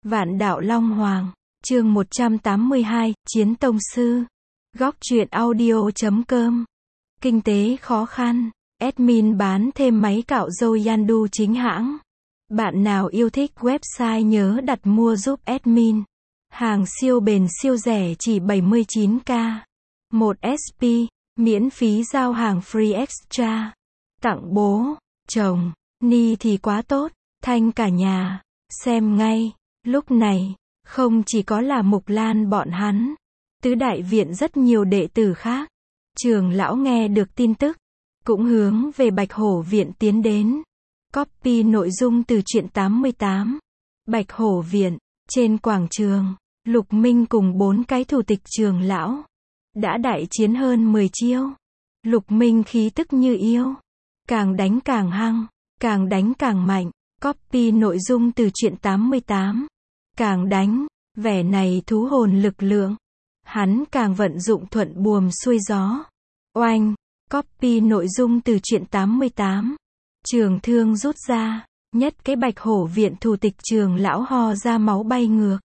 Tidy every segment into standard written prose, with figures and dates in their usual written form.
Vạn đạo Long Hoàng, chương 182, Chiến Tông Sư. Góc truyện audio.com. Kinh tế khó khăn, admin bán thêm máy cạo râu Yandu chính hãng. Bạn nào yêu thích website nhớ đặt mua giúp admin. Hàng siêu bền siêu rẻ chỉ 79k. 1 SP, miễn phí giao hàng free extra. Tặng bố, chồng, Ni thì quá tốt, thanh cả nhà. Xem ngay, lúc này, không chỉ có là Mục Lan bọn hắn. Tứ đại viện rất nhiều đệ tử khác. Trường lão nghe được tin tức, cũng hướng về Bạch Hổ viện tiến đến. Copy nội dung từ truyện 88. Bạch Hổ viện, trên quảng trường, Lục Minh cùng 4 cái thủ tịch trường lão đã đại chiến hơn 10 chiêu. Lục Minh khí tức như yêu, càng đánh càng hăng, càng đánh càng mạnh. Copy nội dung từ truyện 88. Càng đánh, vẻ này thú hồn lực lượng, hắn càng vận dụng thuận buồm xuôi gió. Oanh, copy nội dung từ truyện 88. Trường thương rút ra, nhất cái Bạch Hổ viện thủ tịch trường lão ho ra máu bay ngược.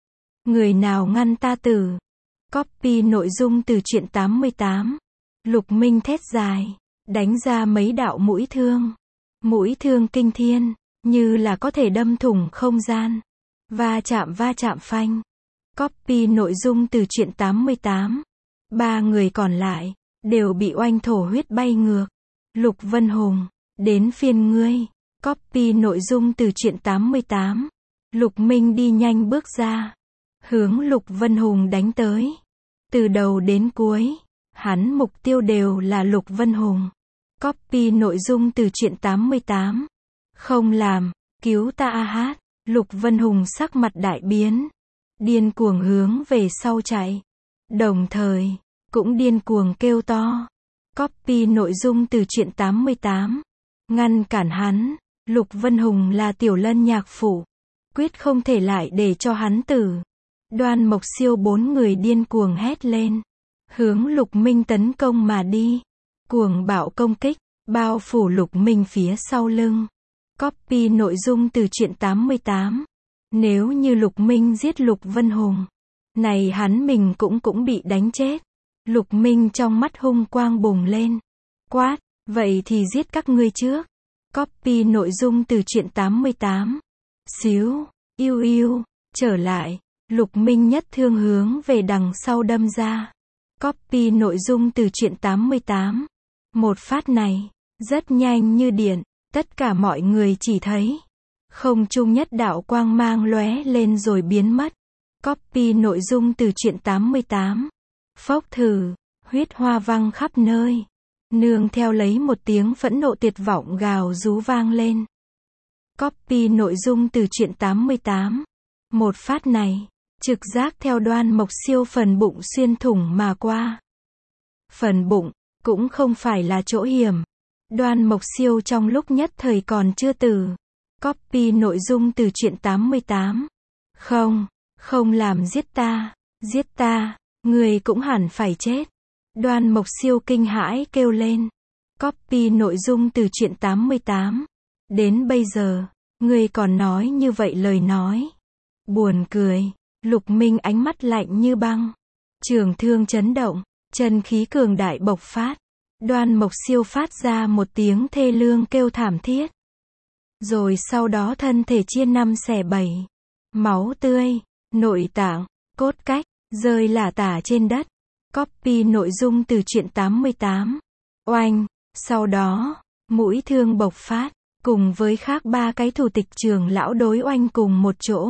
Người nào ngăn ta tử? Copy nội dung từ truyện 88. Lục Minh thét dài, đánh ra mấy đạo mũi thương. Mũi thương kinh thiên, như là có thể đâm thủng không gian. Va chạm phanh. Copy nội dung từ truyện 88. 3 người còn lại đều bị oanh thổ huyết bay ngược. Lục Vân Hùng, đến phiên ngươi. Copy nội dung từ truyện 88. Lục Minh đi nhanh bước ra, hướng Lục Vân Hùng đánh tới. Từ đầu đến cuối, hắn mục tiêu đều là Lục Vân Hùng. Copy nội dung từ truyện 88. Không làm, cứu ta a hát. Lục Vân Hùng sắc mặt đại biến, điên cuồng hướng về sau chạy, đồng thời cũng điên cuồng kêu to. Copy nội dung từ truyện 88. Ngăn cản hắn, Lục Vân Hùng là Tiểu Lân nhạc phụ, quyết không thể lại để cho hắn tử. Đoan Mộc Siêu 4 người điên cuồng hét lên, hướng Lục Minh tấn công mà đi. Cuồng bạo công kích, bao phủ Lục Minh phía sau lưng. Copy nội dung từ truyện 88. Nếu như Lục Minh giết Lục Vân Hùng, này hắn mình cũng bị đánh chết. Lục Minh trong mắt hung quang bùng lên, quát, vậy thì giết các ngươi trước. Copy nội dung từ truyện 88. Xíu, yêu, trở lại, Lục Minh nhất thương hướng về đằng sau đâm ra. Copy nội dung từ truyện 88. Một phát này, rất nhanh như điện, tất cả mọi người chỉ thấy không trung nhất đạo quang mang lóe lên rồi biến mất. Copy nội dung từ truyện 88. Phốc thử, huyết hoa văng khắp nơi, nương theo lấy một tiếng phẫn nộ tuyệt vọng gào rú vang lên. Copy nội dung từ truyện 88. Một phát này, trực giác theo Đoan Mộc Siêu phần bụng xuyên thủng mà qua. Phần bụng, cũng không phải là chỗ hiểm. Đoan Mộc Siêu trong lúc nhất thời còn chưa tử. Copy nội dung từ truyện 88. Không làm giết ta, người cũng hẳn phải chết. Đoan Mộc Siêu kinh hãi kêu lên. Copy nội dung từ truyện 88. Đến bây giờ, người còn nói như vậy lời nói. Buồn cười. Lục Minh ánh mắt lạnh như băng. Trường thương chấn động, chân khí cường đại bộc phát. Đoan Mộc Siêu phát ra một tiếng thê lương kêu thảm thiết. Rồi sau đó thân thể chia 5 xẻ 7. Máu tươi, nội tạng, cốt cách, rơi lả tả trên đất. Copy nội dung từ truyện 88. Oanh, sau đó, mũi thương bộc phát, cùng với khác 3 cái thủ tịch trường lão đối oanh cùng một chỗ.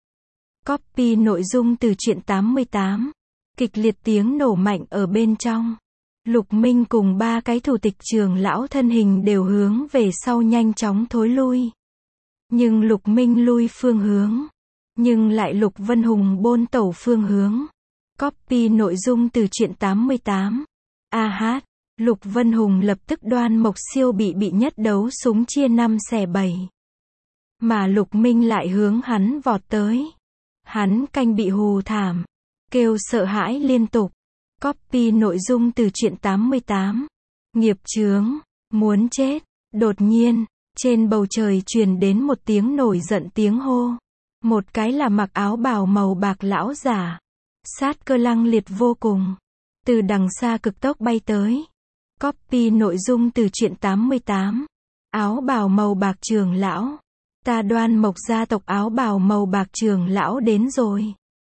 Copy nội dung từ truyện 88. Kịch liệt tiếng nổ mạnh ở bên trong. Lục Minh cùng 3 cái thủ tịch trường lão thân hình đều hướng về sau nhanh chóng thối lui. Nhưng Lục Minh lui phương hướng, nhưng lại Lục Vân Hùng bôn tẩu phương hướng. Copy nội dung từ truyện 88. A hát, Lục Vân Hùng lập tức Đoan Mộc Siêu bị nhất đấu súng chia 5 xẻ 7. Mà Lục Minh lại hướng hắn vọt tới. Hắn canh bị hù thảm, kêu sợ hãi liên tục. Copy nội dung từ truyện 88. Nghiệp chướng, muốn chết. Đột nhiên, trên bầu trời truyền đến một tiếng nổi giận tiếng hô. Một cái là mặc áo bào màu bạc lão giả. Sát cơ lăng liệt vô cùng. Từ đằng xa cực tốc bay tới. Copy nội dung từ truyện 88. Áo bào màu bạc trưởng lão. Ta Đoan Mộc gia tộc áo bào màu bạc trưởng lão đến rồi.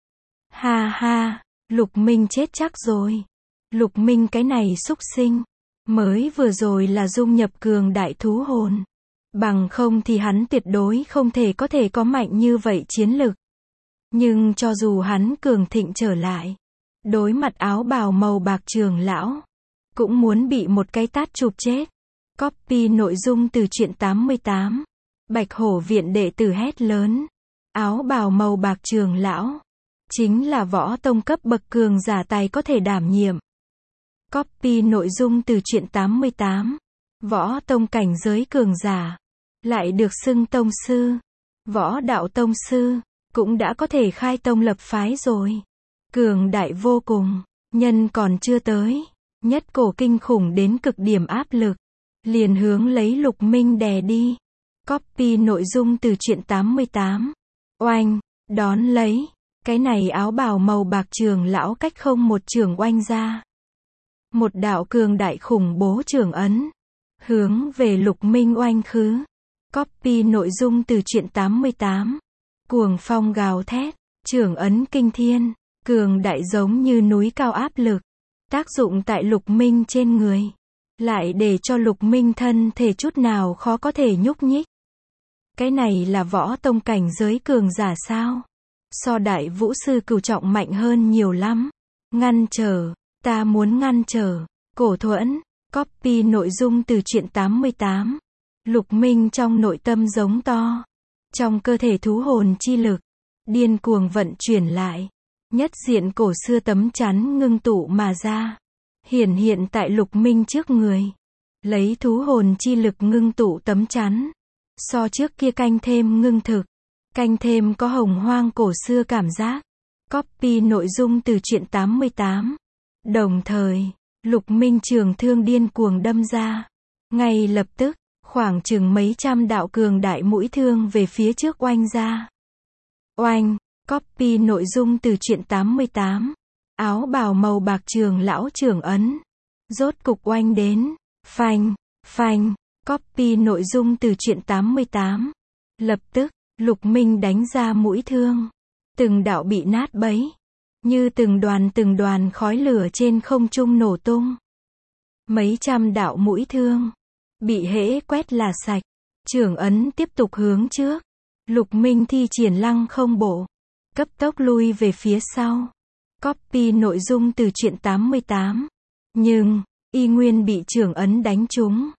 Ha ha, Lục Minh chết chắc rồi. Lục Minh cái này xúc sinh. Mới vừa rồi là dung nhập cường đại thú hồn. Bằng không thì hắn tuyệt đối không thể có mạnh như vậy chiến lực. Nhưng cho dù hắn cường thịnh trở lại, đối mặt áo bào màu bạc trưởng lão, cũng muốn bị một cái tát chụp chết. Copy nội dung từ truyện 88. Bạch Hổ viện đệ tử hét lớn. Áo bào màu bạc trưởng lão, chính là võ tông cấp bậc cường giả tài có thể đảm nhiệm. Copy nội dung từ truyện 88. Võ tông cảnh giới cường giả, lại được xưng tông sư. Võ đạo tông sư, cũng đã có thể khai tông lập phái rồi. Cường đại vô cùng, nhân còn chưa tới. Nhất cổ kinh khủng đến cực điểm áp lực. Liền hướng lấy Lục Minh đè đi. Copy nội dung từ truyện 88. Oanh, đón lấy. Cái này áo bào màu bạc trưởng lão cách không một trường oanh ra. Một đạo cường đại khủng bố trưởng ấn. Hướng về Lục Minh oanh khứ. Copy nội dung từ truyện 88. Cuồng phong gào thét. Trưởng ấn kinh thiên. Cường đại giống như núi cao áp lực. Tác dụng tại Lục Minh trên người. Lại để cho Lục Minh thân thể chút nào khó có thể nhúc nhích. Cái này là võ tông cảnh giới cường giả sao? So đại vũ sư cửu trọng mạnh hơn nhiều lắm. Ngăn trở. Ta muốn ngăn trở. Cổ thuẫn. Copy nội dung từ truyện 88. Lục Minh trong nội tâm giống to. Trong cơ thể thú hồn chi lực. Điên cuồng vận chuyển lại. Nhất diện cổ xưa tấm chắn ngưng tụ mà ra. Hiển hiện tại Lục Minh trước người. Lấy thú hồn chi lực ngưng tụ tấm chắn. So trước kia canh thêm ngưng thực. Canh thêm có hồng hoang cổ xưa cảm giác. Copy nội dung từ truyện 88. Đồng thời, Lục Minh trường thương điên cuồng đâm ra. Ngay lập tức, khoảng chừng mấy trăm đạo cường đại mũi thương về phía trước oanh ra. Oanh, copy nội dung từ truyện 88. Áo bào màu bạc trường lão trưởng ấn. Rốt cục oanh đến. Phanh, phanh, copy nội dung từ truyện 88. Lập tức, Lục Minh đánh ra mũi thương. Từng đạo bị nát bấy. Như từng đoàn khói lửa trên không trung nổ tung. Mấy trăm đạo mũi thương. Bị hễ quét là sạch. Trưởng ấn tiếp tục hướng trước. Lục Minh thi triển lăng không bộ. Cấp tốc lui về phía sau. Copy nội dung từ truyện 88. Nhưng, y nguyên bị trưởng ấn đánh trúng.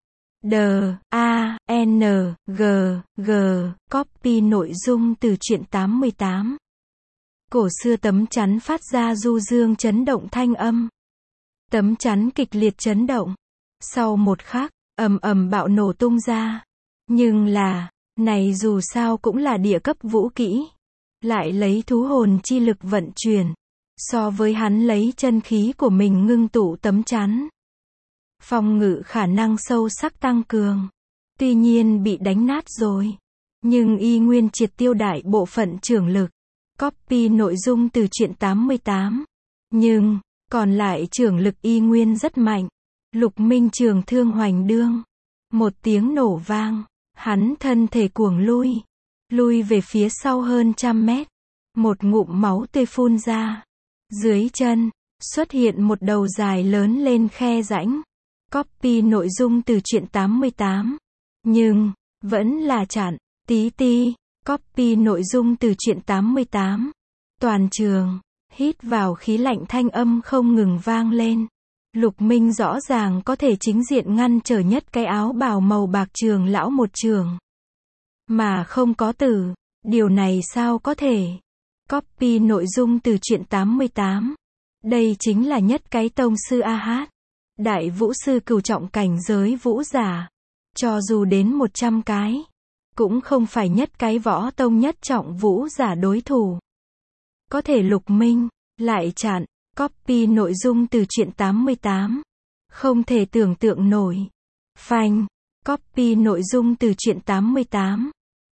D-A-N-G-G. Copy nội dung từ truyện 88. Cổ xưa tấm chắn phát ra du dương chấn động thanh âm. Tấm chắn kịch liệt chấn động. Sau một khắc, ầm ầm bạo nổ tung ra. Nhưng là, này dù sao cũng là địa cấp vũ kỹ. Lại lấy thú hồn chi lực vận chuyển. So với hắn lấy chân khí của mình ngưng tụ tấm chắn. Phòng ngự khả năng sâu sắc tăng cường. Tuy nhiên bị đánh nát rồi. Nhưng y nguyên triệt tiêu đại bộ phận trưởng lực. Copy nội dung từ truyện 88. Nhưng, còn lại trưởng lực y nguyên rất mạnh. Lục Minh trường thương hoành đương. Một tiếng nổ vang. Hắn thân thể cuồng lui. Lui về phía sau hơn 100 mét. Một ngụm máu tươi phun ra. Dưới chân, xuất hiện một đầu dài lớn lên khe rãnh. Copy nội dung từ truyện 88. Nhưng, vẫn là chặn. Tí ti. Copy nội dung từ truyện 88. Toàn trường, hít vào khí lạnh thanh âm không ngừng vang lên. Lục Minh rõ ràng có thể chính diện ngăn trở nhất cái áo bào màu bạc trường lão một trường. Mà không có tử. Điều này sao có thể? Copy nội dung từ truyện 88. Đây chính là nhất cái tông sư A-hát. Đại vũ sư cửu trọng cảnh giới vũ giả. Cho dù đến 100 cái. Cũng không phải nhất cái võ tông nhất trọng vũ giả đối thủ. Có thể Lục Minh, lại chặn. Copy nội dung từ truyện 88. Không thể tưởng tượng nổi. Phanh. Copy nội dung từ truyện 88.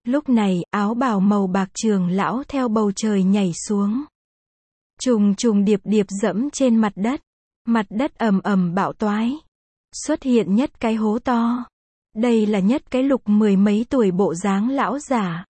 Lúc này, áo bào màu bạc trưởng lão theo bầu trời nhảy xuống. Trùng trùng điệp điệp dẫm trên mặt đất. Mặt đất ầm ầm bạo toái. Xuất hiện nhất cái hố to. Đây là nhất cái lục mười mấy tuổi bộ dáng lão giả.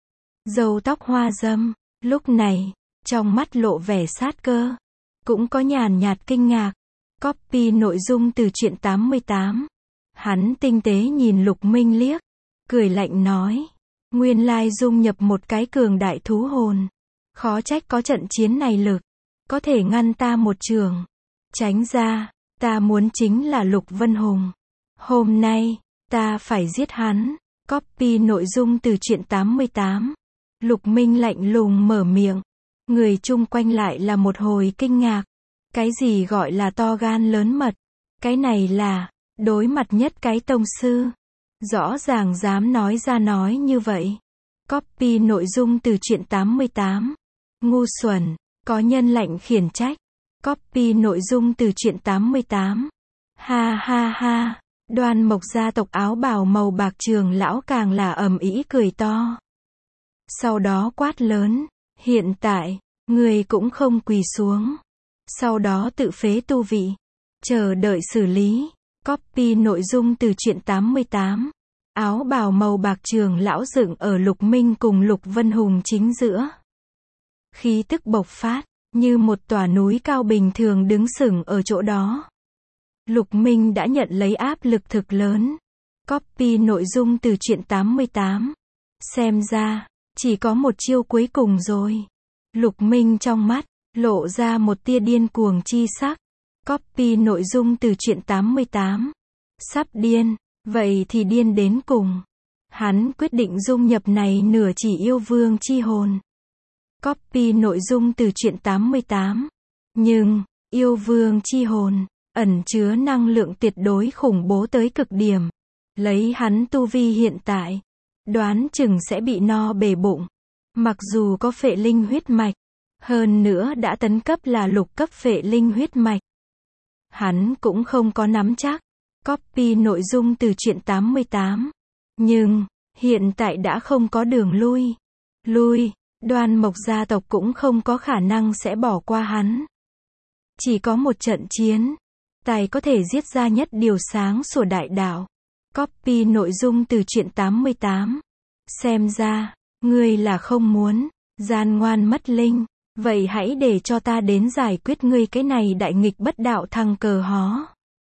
Râu tóc hoa râm. Lúc này, trong mắt lộ vẻ sát cơ. Cũng có nhàn nhạt kinh ngạc. Copy nội dung từ truyện 88. Hắn tinh tế nhìn Lục Minh liếc. Cười lạnh nói. Nguyên lai dung nhập một cái cường đại thú hồn. Khó trách có trận chiến này lực. Có thể ngăn ta một trường. Tránh ra, ta muốn chính là Lục Vân Hùng. Hôm nay, ta phải giết hắn. Copy nội dung từ truyện 88. Lục Minh lạnh lùng mở miệng. Người chung quanh lại là một hồi kinh ngạc. Cái gì gọi là to gan lớn mật? Cái này là, đối mặt nhất cái tông sư. Rõ ràng dám nói ra nói như vậy. Copy nội dung từ truyện 88. Ngu xuẩn, có nhân lệnh khiển trách. Copy nội dung từ truyện 88. Ha ha ha, Đoan Mộc gia tộc áo bào màu bạc trường lão càng là ầm ĩ cười to. Sau đó quát lớn, hiện tại, người cũng không quỳ xuống. Sau đó tự phế tu vị, chờ đợi xử lý. Copy nội dung từ truyện 88. Áo bào màu bạc trường lão dựng ở Lục Minh cùng Lục Vân Hùng chính giữa. Khí tức bộc phát, như một tòa núi cao bình thường đứng sừng ở chỗ đó. Lục Minh đã nhận lấy áp lực thực lớn. Copy nội dung từ truyện 88. Xem ra, chỉ có một chiêu cuối cùng rồi. Lục Minh trong mắt, lộ ra một tia điên cuồng chi sắc. Copy nội dung từ truyện 88. Sắp điên, vậy thì điên đến cùng. Hắn quyết định dung nhập này nửa chỉ yêu vương chi hồn. Copy nội dung từ truyện 88. Nhưng, yêu vương chi hồn, ẩn chứa năng lượng tuyệt đối khủng bố tới cực điểm. Lấy hắn tu vi hiện tại, đoán chừng sẽ bị no bể bụng. Mặc dù có phệ linh huyết mạch, hơn nữa đã tấn cấp là lục cấp phệ linh huyết mạch. Hắn cũng không có nắm chắc. Copy nội dung từ truyện 88. Nhưng, hiện tại đã không có đường lui. Đoan Mộc gia tộc cũng không có khả năng sẽ bỏ qua hắn. Chỉ có một trận chiến, tài có thể giết ra nhất điều sáng sủa đại đạo. Copy nội dung từ truyện 88. Xem ra, ngươi là không muốn, gian ngoan mất linh. Vậy hãy để cho ta đến giải quyết ngươi cái này đại nghịch bất đạo thằng cờ hó.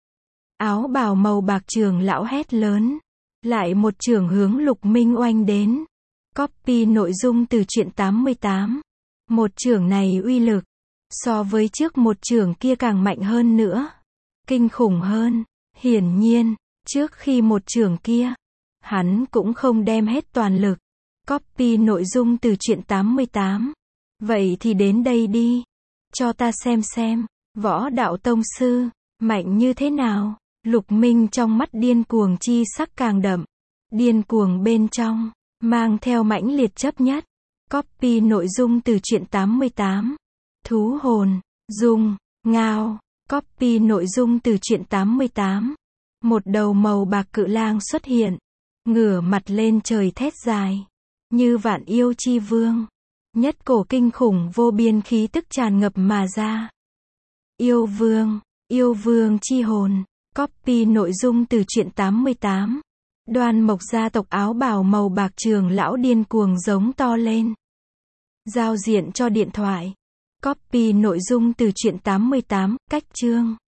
Áo bào màu bạc trường lão hét lớn. Lại một chưởng hướng Lục Minh oanh đến. Copy nội dung từ truyện 88. Một chưởng này uy lực, so với trước một chưởng kia càng mạnh hơn nữa. Kinh khủng hơn. Hiển nhiên, trước khi một chưởng kia, hắn cũng không đem hết toàn lực. Copy nội dung từ truyện 88. Vậy thì đến đây đi. Cho ta xem, võ đạo tông sư, mạnh như thế nào? Lục Minh trong mắt điên cuồng chi sắc càng đậm. Điên cuồng bên trong, mang theo mãnh liệt chấp nhất. Copy nội dung từ truyện 88. Thú hồn, dung, ngao. Copy nội dung từ truyện 88. Một đầu màu bạc cự lang xuất hiện. Ngửa mặt lên trời thét dài. Như vạn yêu chi vương. Nhất cổ kinh khủng vô biên khí tức tràn ngập mà ra. Yêu vương chi hồn. Copy nội dung từ truyện 88. Đoan Mộc gia tộc áo bào màu bạc trường lão điên cuồng giống to lên. Giao diện cho điện thoại. Copy nội dung từ truyện 88, cách chương.